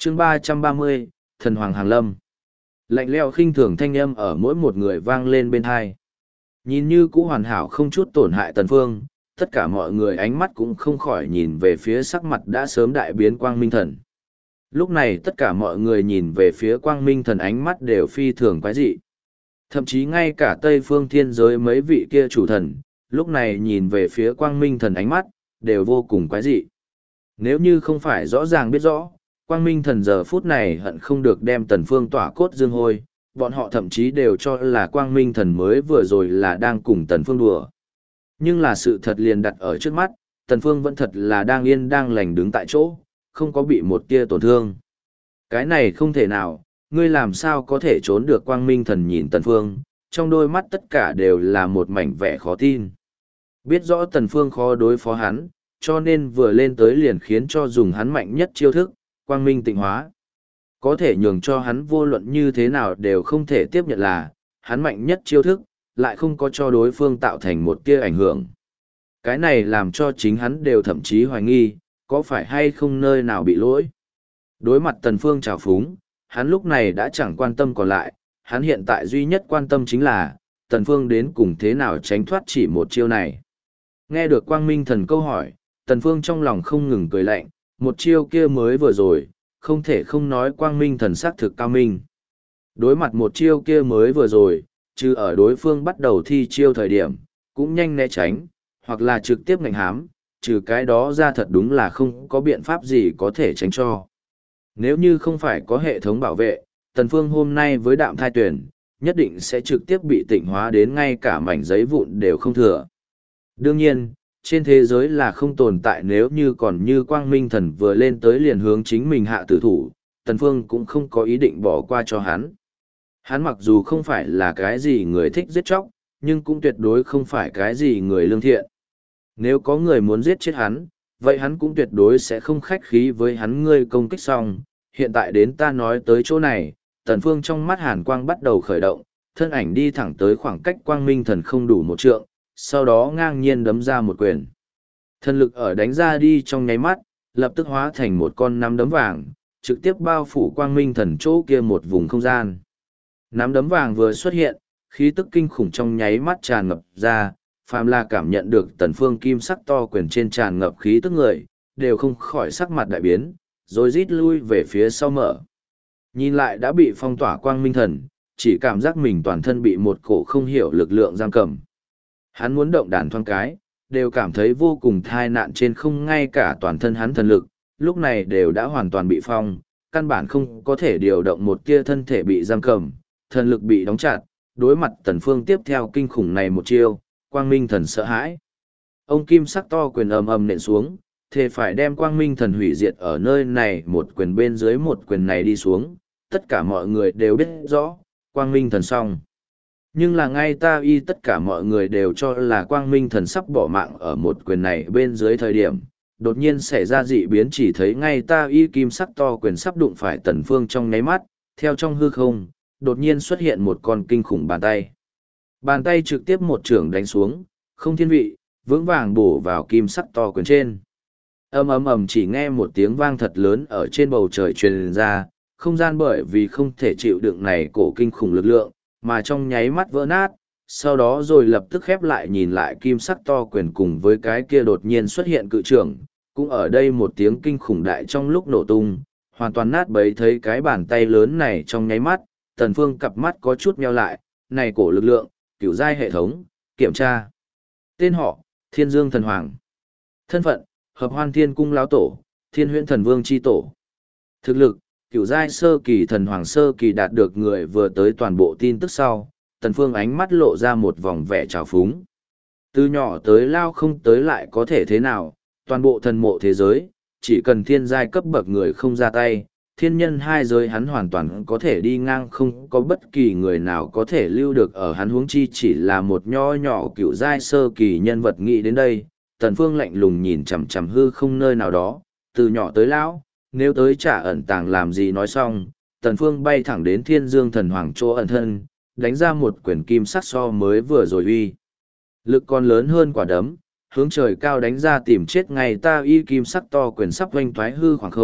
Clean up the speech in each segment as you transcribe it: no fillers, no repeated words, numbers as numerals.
chương 330, Thần Hoàng Hàng Lâm. Lạnh lẽo khinh thường thanh âm ở mỗi một người vang lên bên hai. Nhìn như cũ hoàn hảo không chút tổn hại Tần Phương, tất cả mọi người ánh mắt cũng không khỏi nhìn về phía sắc mặt đã sớm đại biến Quang Minh Thần. Lúc này tất cả mọi người nhìn về phía Quang Minh Thần ánh mắt đều phi thường quái dị. Thậm chí ngay cả Tây Phương Thiên Giới mấy vị kia chủ thần, lúc này nhìn về phía Quang Minh Thần ánh mắt, đều vô cùng quái dị. Nếu như không phải rõ ràng biết rõ, Quang Minh Thần giờ phút này hận không được đem Tần Phương tỏa cốt dương hôi, bọn họ thậm chí đều cho là Quang Minh Thần mới vừa rồi là đang cùng Tần Phương đùa. Nhưng là sự thật liền đặt ở trước mắt, Tần Phương vẫn thật là đang yên đang lành đứng tại chỗ, không có bị một tia tổn thương. Cái này không thể nào, ngươi làm sao có thể trốn được Quang Minh Thần nhìn Tần Phương, trong đôi mắt tất cả đều là một mảnh vẻ khó tin. Biết rõ Tần Phương khó đối phó hắn, cho nên vừa lên tới liền khiến cho dùng hắn mạnh nhất chiêu thức, Quang Minh Tịnh Hóa. Có thể nhường cho hắn vô luận như thế nào đều không thể tiếp nhận là, hắn mạnh nhất chiêu thức, lại không có cho đối phương tạo thành một tia ảnh hưởng. Cái này làm cho chính hắn đều thậm chí hoài nghi, có phải hay không nơi nào bị lỗi. Đối mặt Tần Phương trào phúng, hắn lúc này đã chẳng quan tâm còn lại, hắn hiện tại duy nhất quan tâm chính là, Tần Phương đến cùng thế nào tránh thoát chỉ một chiêu này. Nghe được Quang Minh Thần câu hỏi, Tần Phương trong lòng không ngừng cười lạnh, một chiêu kia mới vừa rồi, không thể không nói Quang Minh Thần sắc thực cao minh. Đối mặt một chiêu kia mới vừa rồi, trừ ở đối phương bắt đầu thi chiêu thời điểm, cũng nhanh né tránh, hoặc là trực tiếp ngạnh hám, trừ cái đó ra thật đúng là không có biện pháp gì có thể tránh cho. Nếu như không phải có hệ thống bảo vệ, Tần Phương hôm nay với Đạm Thai Tuyển, nhất định sẽ trực tiếp bị tịnh hóa đến ngay cả mảnh giấy vụn đều không thừa. Đương nhiên, trên thế giới là không tồn tại nếu như còn như Quang Minh Thần vừa lên tới liền hướng chính mình hạ tử thủ, Tần Phương cũng không có ý định bỏ qua cho hắn. Hắn mặc dù không phải là cái gì người thích giết chóc, nhưng cũng tuyệt đối không phải cái gì người lương thiện. Nếu có người muốn giết chết hắn, vậy hắn cũng tuyệt đối sẽ không khách khí với hắn ngươi công kích xong. Hiện tại đến ta nói tới chỗ này, Tần Phương trong mắt hàn quang bắt đầu khởi động, thân ảnh đi thẳng tới khoảng cách Quang Minh Thần không đủ một trượng, sau đó ngang nhiên đấm ra một quyền. Thần lực ở đánh ra đi trong nháy mắt, lập tức hóa thành một con nắm đấm vàng, trực tiếp bao phủ Quang Minh Thần chỗ kia một vùng không gian. Nắm đấm vàng vừa xuất hiện, khí tức kinh khủng trong nháy mắt tràn ngập ra, phàm là cảm nhận được Tần Phương kim sắc to quyền trên tràn ngập khí tức người, đều không khỏi sắc mặt đại biến, rồi rít lui về phía sau mở. Nhìn lại đã bị phong tỏa Quang Minh Thần, chỉ cảm giác mình toàn thân bị một cổ không hiểu lực lượng giam cầm. Hắn muốn động đàn thoáng cái, đều cảm thấy vô cùng thai nạn trên không ngay cả toàn thân hắn thần lực, lúc này đều đã hoàn toàn bị phong, căn bản không có thể điều động một tia thân thể bị giam cầm, thần lực bị đóng chặt, đối mặt Tần Phương tiếp theo kinh khủng này một chiêu, Quang Minh Thần sợ hãi. Ông kim sắc to quyền ầm ầm nện xuống, thề phải đem Quang Minh Thần hủy diệt ở nơi này một quyền bên dưới một quyền này đi xuống, tất cả mọi người đều biết rõ, Quang Minh Thần xong. Nhưng là ngay ta y tất cả mọi người đều cho là Quang Minh Thần sắp bỏ mạng ở một quyền này bên dưới thời điểm, đột nhiên xảy ra dị biến chỉ thấy ngay ta y kim sắc to quyền sắp đụng phải Tần Phương trong nháy mắt, theo trong hư không, đột nhiên xuất hiện một con kinh khủng bàn tay. Bàn tay trực tiếp một chưởng đánh xuống, không thiên vị, vững vàng bổ vào kim sắc to quyền trên. Ầm ầm ầm chỉ nghe một tiếng vang thật lớn ở trên bầu trời truyền ra, không gian bởi vì không thể chịu đựng này cổ kinh khủng lực lượng, mà trong nháy mắt vỡ nát, sau đó rồi lập tức khép lại nhìn lại kim sắc to quyền cùng với cái kia đột nhiên xuất hiện cự trưởng, cũng ở đây một tiếng kinh khủng đại trong lúc nổ tung, hoàn toàn nát bấy thấy cái bàn tay lớn này trong nháy mắt, Tần Phương cặp mắt có chút nheo lại, này cổ lực lượng, cửu giai hệ thống, kiểm tra. Tên họ, Thiên Dương Thần Hoàng. Thân phận, Hợp Hoan Thiên Cung Lão Tổ, Thiên Huyễn Thần Vương Chi Tổ. Thực lực, cửu giai sơ kỳ thần hoàng sơ kỳ đạt được người vừa tới toàn bộ tin tức sau, Tần Phương ánh mắt lộ ra một vòng vẻ trào phúng. Từ nhỏ tới lao không tới lại có thể thế nào, toàn bộ thần mộ thế giới, chỉ cần thiên giai cấp bậc người không ra tay, thiên nhân hai giới hắn hoàn toàn có thể đi ngang không có bất kỳ người nào có thể lưu được ở hắn huống chi chỉ là một nho nhỏ cựu giai sơ kỳ nhân vật nghĩ đến đây, Tần Phương lạnh lùng nhìn chằm chằm hư không nơi nào đó, từ nhỏ tới lão, nếu tới trả ẩn tàng làm gì nói xong, Tần Phương bay thẳng đến Thiên Dương Thần Hoàng chỗ ẩn thân, đánh ra một quyền kim sắc so mới vừa rồi uy. Lực còn lớn hơn quả đấm, hướng trời cao đánh ra tìm chết ngay ta y kim sắc to quyền sắp oanh thoái hư khoảng không,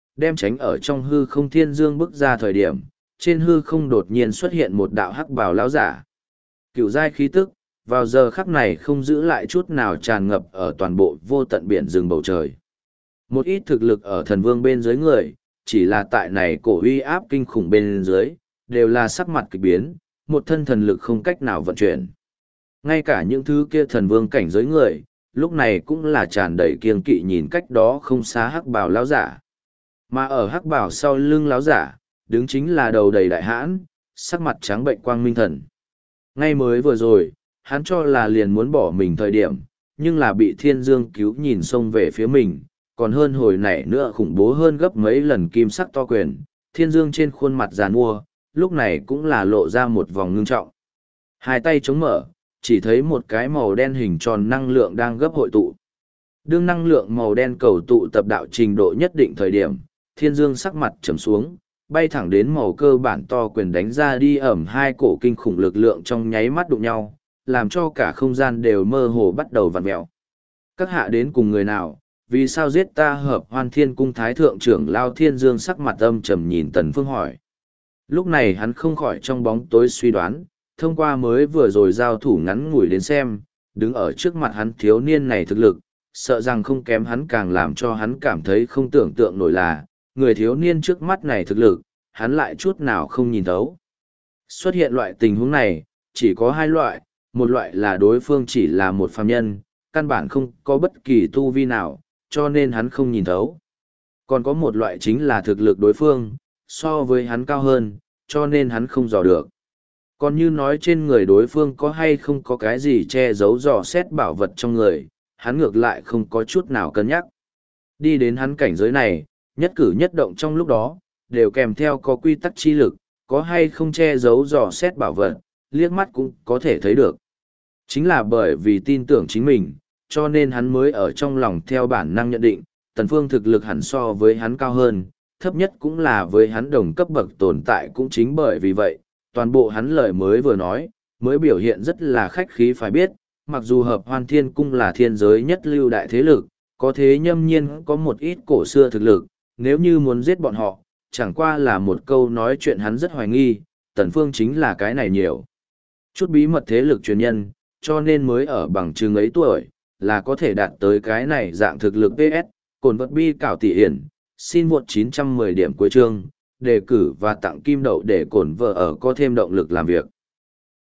đem tránh ở trong hư không thiên dương bước ra thời điểm, trên hư không đột nhiên xuất hiện một đạo hắc bào lão giả. Cựu giai khí tức, vào giờ khắc này không giữ lại chút nào tràn ngập ở toàn bộ vô tận biển rừng bầu trời. Một ít thực lực ở thần vương bên dưới người, chỉ là tại này cổ uy áp kinh khủng bên dưới, đều là sắc mặt kịch biến, một thân thần lực không cách nào vận chuyển. Ngay cả những thứ kia thần vương cảnh giới người, lúc này cũng là tràn đầy kiêng kỵ nhìn cách đó không xa hắc bào lão giả. Mà ở hắc bào sau lưng lão giả, đứng chính là đầu đầy đại hãn, sắc mặt trắng bệnh quang minh thần. Ngay mới vừa rồi, hắn cho là liền muốn bỏ mình thời điểm, nhưng là bị thiên dương cứu nhìn xông về phía mình, còn hơn hồi nãy nữa khủng bố hơn gấp mấy lần kim sắc to quyền, thiên dương trên khuôn mặt giàn mua, lúc này cũng là lộ ra một vòng ngưng trọng. Hai tay chống mở, chỉ thấy một cái màu đen hình tròn năng lượng đang gấp hội tụ. Đương năng lượng màu đen cầu tụ tập đạo trình độ nhất định thời điểm, thiên dương sắc mặt trầm xuống, bay thẳng đến màu cơ bản to quyền đánh ra đi ẩm hai cổ kinh khủng lực lượng trong nháy mắt đụng nhau, làm cho cả không gian đều mơ hồ bắt đầu vặn mèo. Các hạ đến cùng người nào, vì sao giết ta? Hợp Hoan Thiên Cung Thái Thượng trưởng Lao Thiên Dương sắc mặt âm trầm nhìn Tần Phương hỏi. Lúc này hắn không khỏi trong bóng tối suy đoán, thông qua mới vừa rồi giao thủ ngắn ngủi đến xem, đứng ở trước mặt hắn thiếu niên này thực lực, sợ rằng không kém hắn càng làm cho hắn cảm thấy không tưởng tượng nổi là, người thiếu niên trước mắt này thực lực, hắn lại chút nào không nhìn thấu. Xuất hiện loại tình huống này, chỉ có hai loại, một loại là đối phương chỉ là một phàm nhân, căn bản không có bất kỳ tu vi nào, cho nên hắn không nhìn thấu. Còn có một loại chính là thực lực đối phương, so với hắn cao hơn, cho nên hắn không dò được. Còn như nói trên người đối phương có hay không có cái gì che giấu dò xét bảo vật trong người, hắn ngược lại không có chút nào cân nhắc. Đi đến hắn cảnh giới này, nhất cử nhất động trong lúc đó, đều kèm theo có quy tắc chi lực, có hay không che giấu dò xét bảo vật, liếc mắt cũng có thể thấy được. Chính là bởi vì tin tưởng chính mình, cho nên hắn mới ở trong lòng theo bản năng nhận định, Tần Phương thực lực hẳn so với hắn cao hơn, thấp nhất cũng là với hắn đồng cấp bậc tồn tại cũng chính bởi vì vậy, toàn bộ hắn lời mới vừa nói, mới biểu hiện rất là khách khí phải biết, mặc dù Hợp Hoan Thiên Cung là thiên giới nhất lưu đại thế lực, có thế nhâm nhiên có một ít cổ xưa thực lực, nếu như muốn giết bọn họ, chẳng qua là một câu nói chuyện hắn rất hoài nghi, Tần Phương chính là cái này nhiều. Chút bí mật thế lực truyền nhân, cho nên mới ở bằng chứng ấy tuổi, là có thể đạt tới cái này dạng thực lực PS, cồn vật bi cảo tỷ hiển, xin vượt 910 điểm cuối chương, đề cử và tặng kim đậu để cổn vợ ở có thêm động lực làm việc.